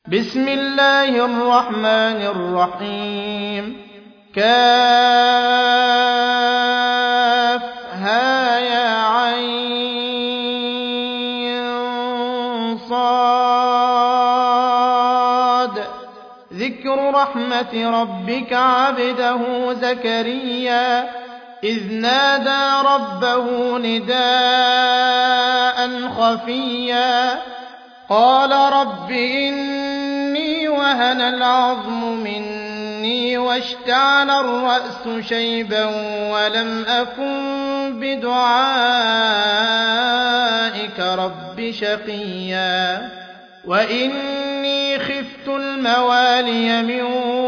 بسم الله الرحمن الرحيم كافها يا عين صاد ذكر رحمة ربك عبده زكريا إذ نادى ربه نداء خفيا قال رب إني وهن العظم مني واشتعل الرأس شيبا ولم أكن بدعائك رب شقيا وإني خفت الموالي من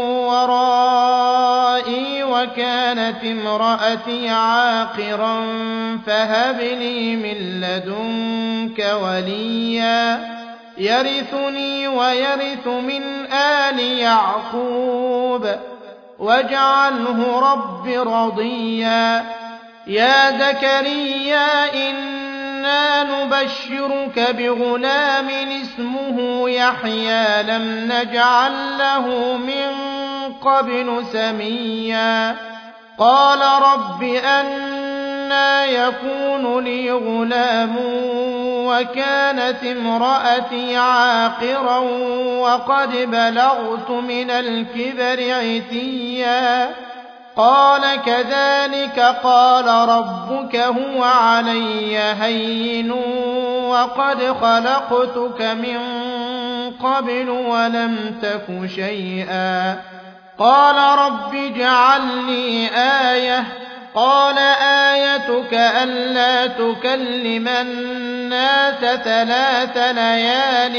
ورائي وكانت امرأتي عاقرا فهب لي من لدنك وليا يرثني ويرث من آل يعقوب واجعله رب رضيا يا زكريا إنا نبشرك بغلام اسمه يحيى لم نجعل له من قبل سميا قال رب أنى يكون لي غلام وكانت امرأتي عاقرا وقد بلغت من الكبر عتيا قال كذلك قال ربك هو علي هين وقد خلقتك من قبل ولم تك شيئا قال رب اجعل لي آية قال آيتك ألا تكلم الناس 3 ليال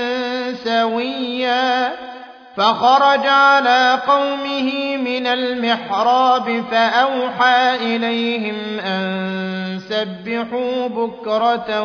سويا فخرج على قومه من المحراب فأوحى إليهم أن سبحوا بكرة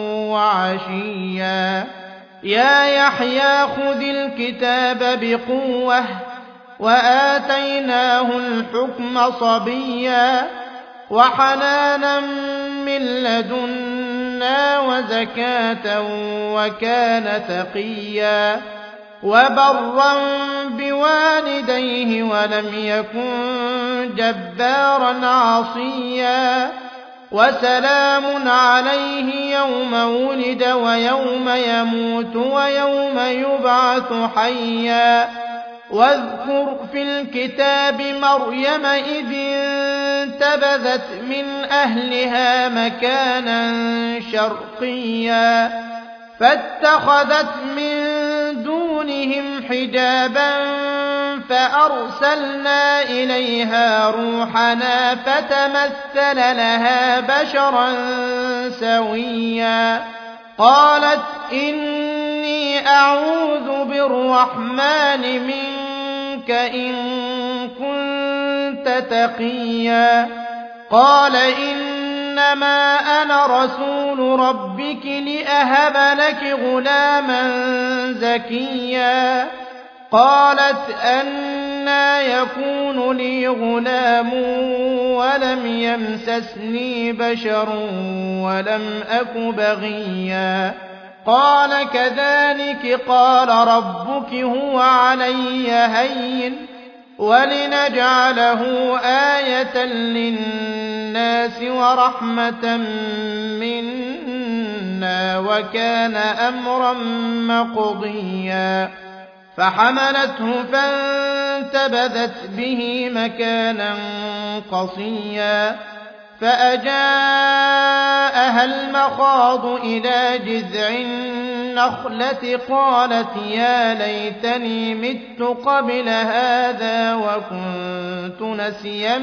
وعشيا يا يحيى خذ الكتاب بقوة وآتيناه الحكم صبيا وحنانا من لدنا وزكاة وكان تقيا وبرا بوالديه ولم يكن جبارا عصيا وسلام عليه يوم ولد ويوم يموت ويوم يبعث حيا واذكر في الكتاب مريم إذ انتبذت من أهلها مكانا شرقيا فاتخذت من دونهم حجابا فأرسلنا إليها روحنا فتمثل لها بشرا سويا قالت إني أعوذ بالرحمن منك إن كنت تقيا قال إنما أنا رسول ربك لأهب لك غلاما زكيا قالت أنى يكون لي غلام ولم يمسسني بشر ولم أك بغيا قال كذلك قال ربك هو علي هين ولنجعله آية للناس ورحمة منا وكان أمرا مقضيا فحملته فانتبذت به مكانا قصيا فأجاءها المخاض إلى جذع النخلة قالت يا ليتني مت قبل هذا وكنت نسيا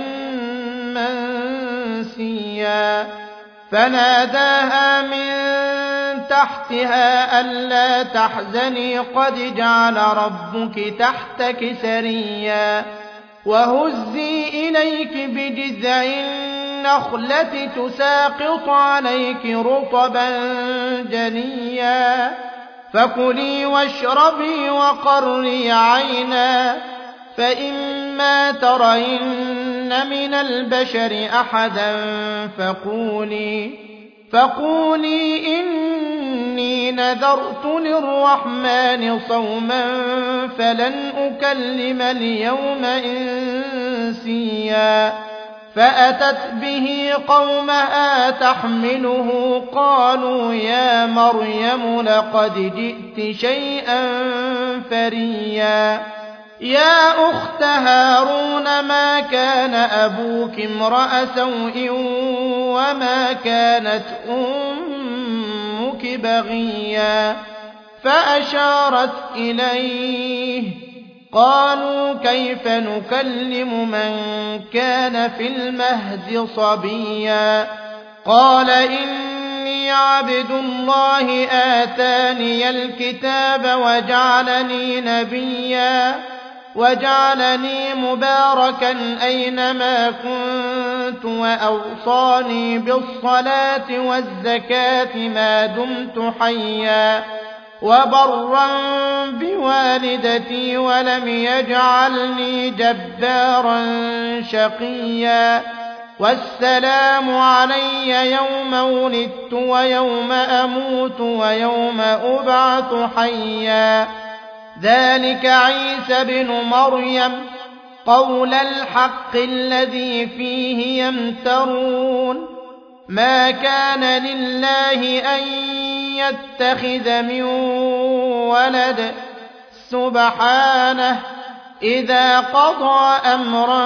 منسيا فناداها من تحتها ألا تحزني قد جعل ربك تحتك سريا وهزي إليك بجذع النخلة تساقط عليك رطبا جنيا فكلي واشربي وقري عينا فإما ترين من البشر أحدا فقولي إني إني نذرت للرحمن صوما فلن أكلم اليوم إنسيا فأتت به قومها تحمله قالوا يا مريم لقد جئت شيئا فريا يا أخت هارون ما كان أبوك امرأ سوء وما كانت أمك بغيا فأشارت إليه قالوا كيف نكلم من كان في المهد صبيا قال إني عبد الله آتاني الكتاب وجعلني نبيا وجعلني مباركا أينما كنت وأوصاني بالصلاة والزكاة ما دمت حيا وبرا بوالدتي ولم يجعلني جبارا شقيا والسلام علي يوم ولدت ويوم أموت ويوم أبعث حيا ذلك عيسى بن مريم قول الحق الذي فيه يمترون ما كان لله أن يتخذ من ولد سبحانه إذا قضى أمرا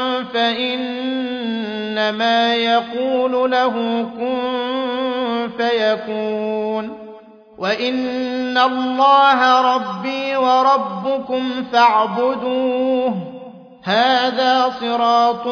فإنما يقول له كن فيكون وإن الله ربي وربكم فاعبدوه هذا صراط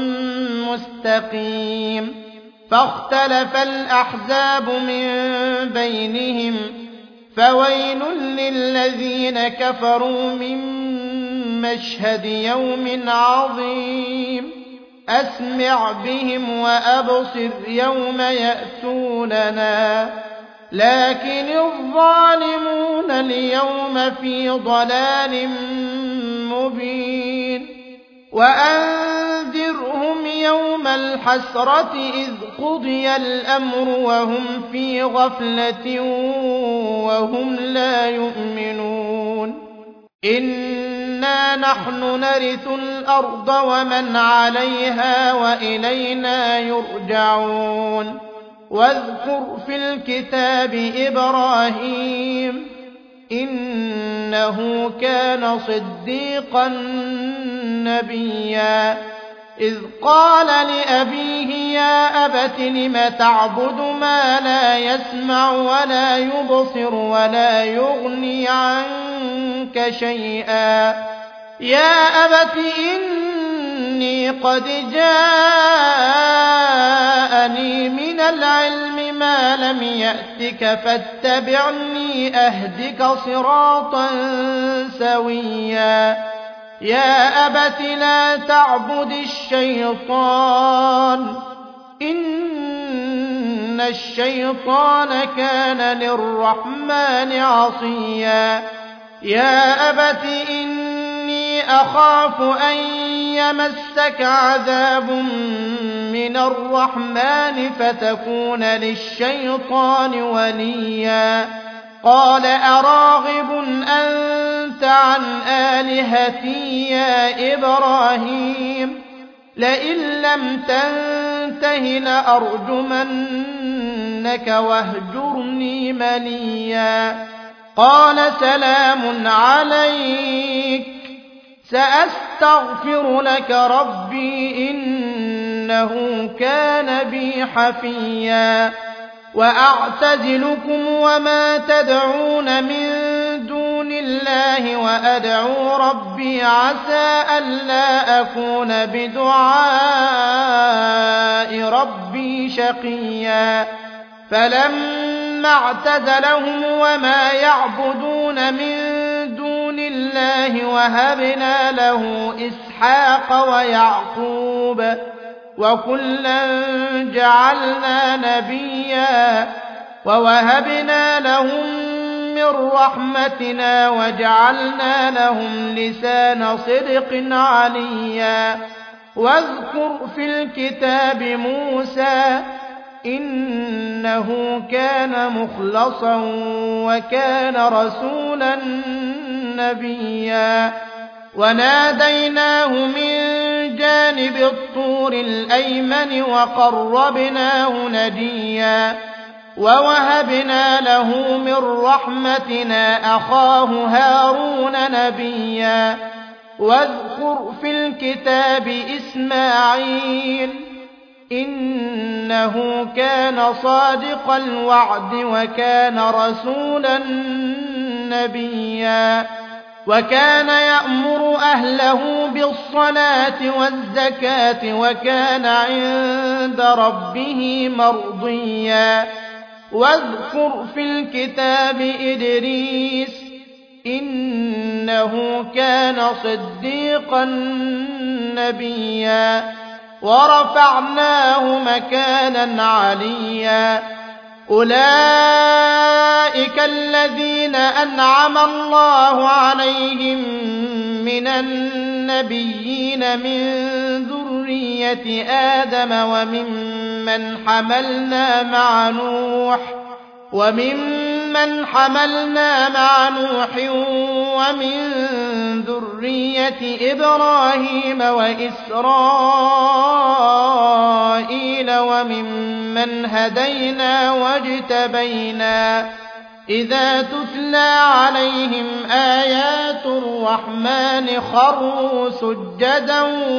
مستقيم فاختلف الأحزاب من بينهم فويل للذين كفروا من مشهد يوم عظيم أسمع بهم وأبصر يوم يأتوننا لكن الظالمون اليوم في ضلال مبين وأنذرهم يوم الحسرة إذ قضي الأمر وهم في غفلة وهم لا يؤمنون إنا نحن نرث الأرض ومن عليها وإلينا يرجعون واذكر في الكتاب إبراهيم إنه كان صديقا نبيا إذ قال لأبيه يا أبت لم تعبد ما لا يسمع ولا يبصر ولا يغني عنك شيئا يا أبت إني قد جاءني من العلم ما لم يأتك فاتبعني أهدك صراطا سويا يا أبت لا تعبد الشيطان إن الشيطان كان للرحمن عصيا يا أبت إني أخاف أن يمسك عذاب من الرحمن فتكون للشيطان وليا قال أراغب أنت عن آلهتي يا إبراهيم لئن لم تنته لأرجمنك واهجرني مليا قال سلام عليك سأستغفر لك ربي إنه كان بي حفيا وأعتزلكم وما تدعون من دون الله وأدعو ربي عسى ألا أكون بدعاء ربي شقيا فلما اعتزلهم وما يعبدون من دون الله وهبنا له إسحاق ويعقوب وكلا جعلنا نبيا ووهبنا لهم من رحمتنا وجعلنا لهم لسان صدق عليا واذكر في الكتاب موسى إنه كان مخلصا وكان رسولا نبيا وناديناه من جانب الطور الأيمن وقربناه نجيا ووهبنا له من رحمتنا أخاه هارون نبيا واذكر في الكتاب إسماعيل إنه كان صادق الوعد وكان رسولا نبيا وكان يأمر أهله بالصلاة والزكاة وكان عند ربه مرضيا واذكر في الكتاب إدريس إنه كان صديقا نبيا ورفعناه مكانا عليا أولئك الذين أنعم الله عليهم من النبيين من ذرية آدم وممن حملنا مع نوح ومن ذرية إبراهيم وإسرائيل وممن هدينا واجتبينا إذا تتلى عليهم آيات الرحمن خروا سجدا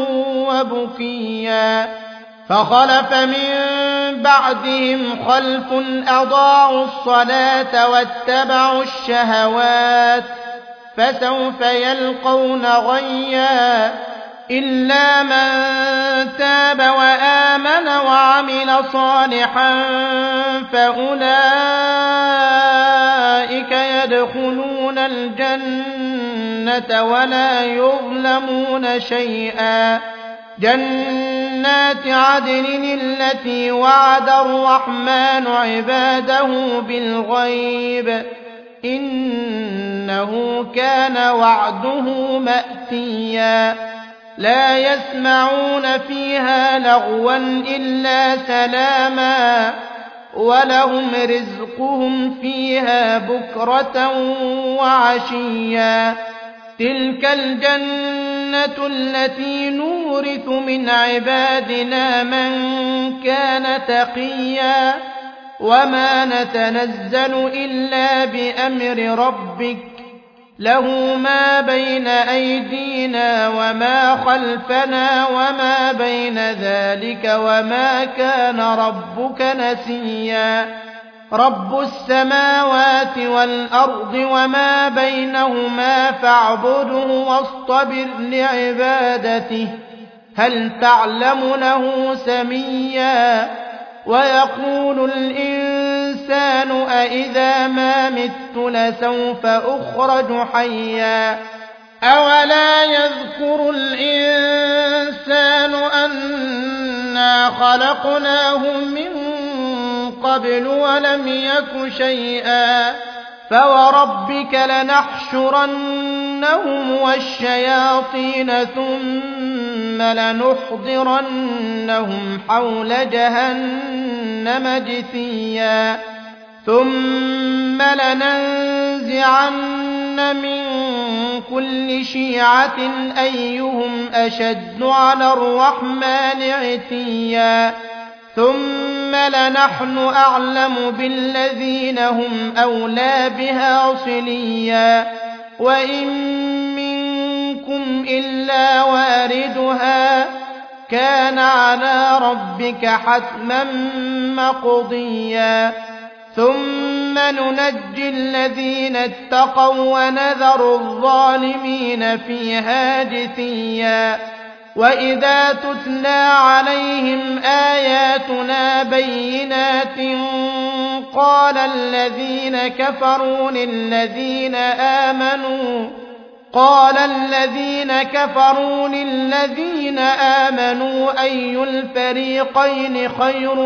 وبكيا فخلف من بعدهم خلف أضاعوا الصلاة واتبعوا الشهوات فسوف يلقون غيا إلا من تاب وآمن وعمل صالحا فأولئك يدخلون الجنة ولا يظلمون شيئا جنات عدن التي وعد الرحمن عباده بالغيب إنه كان وعده مأتيا لا يسمعون فيها لغوا إلا سلاما ولهم رزقهم فيها بكرة وعشيا تلك الجنة التي نورث من عبادنا من كان تقيا وما نتنزل إلا بأمر ربك له ما بين أيدينا وما خلفنا وما بين ذلك وما كان ربك نسيا رب السماوات والأرض وما بينهما فاعبده واصطبر لعبادته هل تعلم له سميا ويقول الإنسان أإذا ما مت لسوف أخرج حيا أولا يذكر الإنسان أنا خلقناه من قبل ولم يك شيئا فوربك لنحشرنهم والشياطين ثم لنحضرنهم حول جهنم جثيا ثم لننزعن من كل شيعة أيهم أشد على الرحمن عتيا ثم لنحن أعلم بالذين هم أولى بها صليا وإن منكم إلا واردها كان على ربك حتما مقضيا ثم ننجي الذين اتقوا ونذر الظالمين فيها جثيا وإذا تتلى عليهم آياتنا بينات قال الذين كفروا للذين آمنوا أي الفريقين خير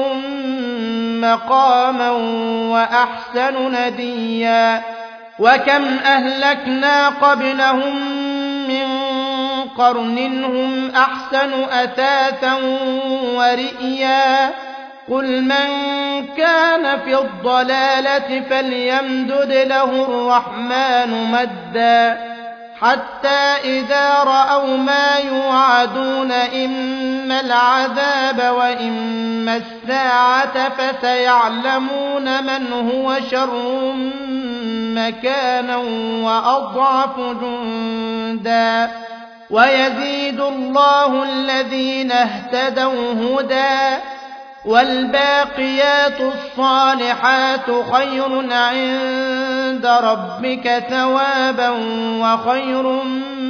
مقاما وأحسن نديا وكم أهلكنا قبلهم من قرن هم أحسن أثاثا ورئيا قل من كان في الضلالة فليمدد له الرحمن مدا حتى إذا رأوا ما يوعدون إما العذاب وإما الساعة فسيعلمون من هو شر مكانا وأضعف جندا ويزيد الله الذين اهتدوا هدى والباقيات الصالحات خير عند ربك ثوابا وخير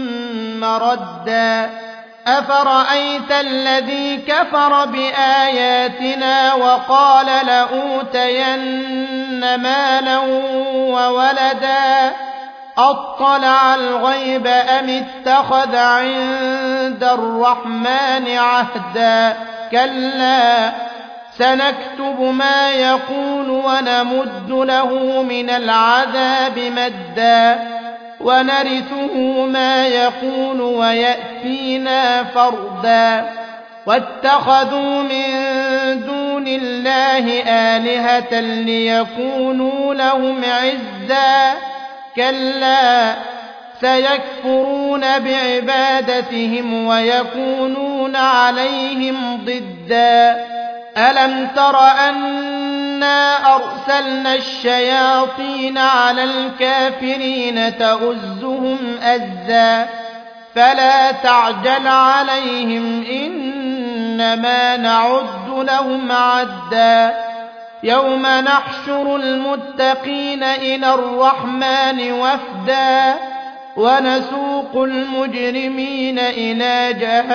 مردا أفرأيت الذي كفر بآياتنا وقال لأوتين مالا وولدا أطلع الغيب أم اتخذ عند الرحمن عهدا كلا سنكتب ما يقول ونمد له من العذاب مدا ونرثه ما يقول ويأتينا فردا واتخذوا من دون الله آلهة ليكونوا لهم عزا كلا سيكفرون بعبادتهم ويكونون عليهم ضدا ألم تر أنا أرسلنا الشياطين على الكافرين تؤزهم أزا فلا تعجل عليهم إنما نعد لهم عدا يوم نحشر المتقين إلى الرحمن وفدا ونسوق المجرمين إلى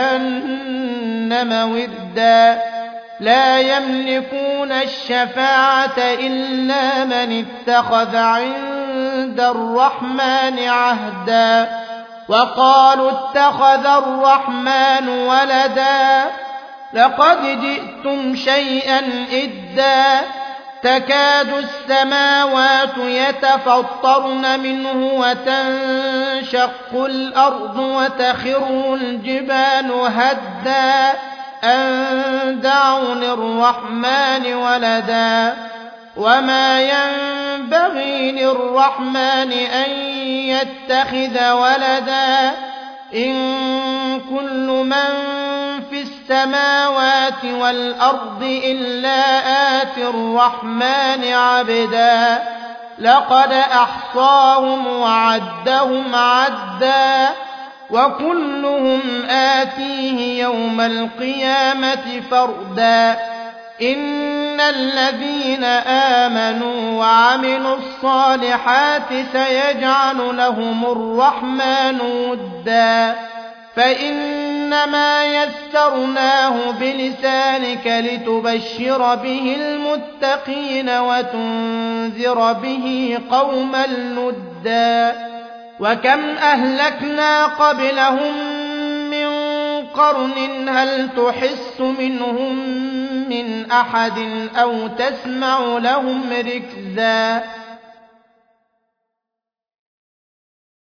جهنم وردا لا يملكون الشفاعة إلا من اتخذ عند الرحمن عهدا وقالوا اتخذ الرحمن ولدا لقد جئتم شيئا إدا تكاد السماوات يتفطرن منه وتنشق الأرض وتخر الجبال هدا أن دعوا للرحمن ولدا وما ينبغي للرحمن أن يتخذ ولدا إن كل من في السماوات والأرض إلا آتي الرحمن عبدا لقد أحصاهم وعدهم عدا وكلهم آتيه يوم القيامة فردا إن الذين آمنوا وعملوا الصالحات سيجعل لهم الرحمن ودا فإنما يسرناه بلسانك لتبشر به المتقين وتنذر به قوما لدا وكم أهلكنا قبلهم من قرن هل تحس منهم من أحد أو تسمع لهم ركزا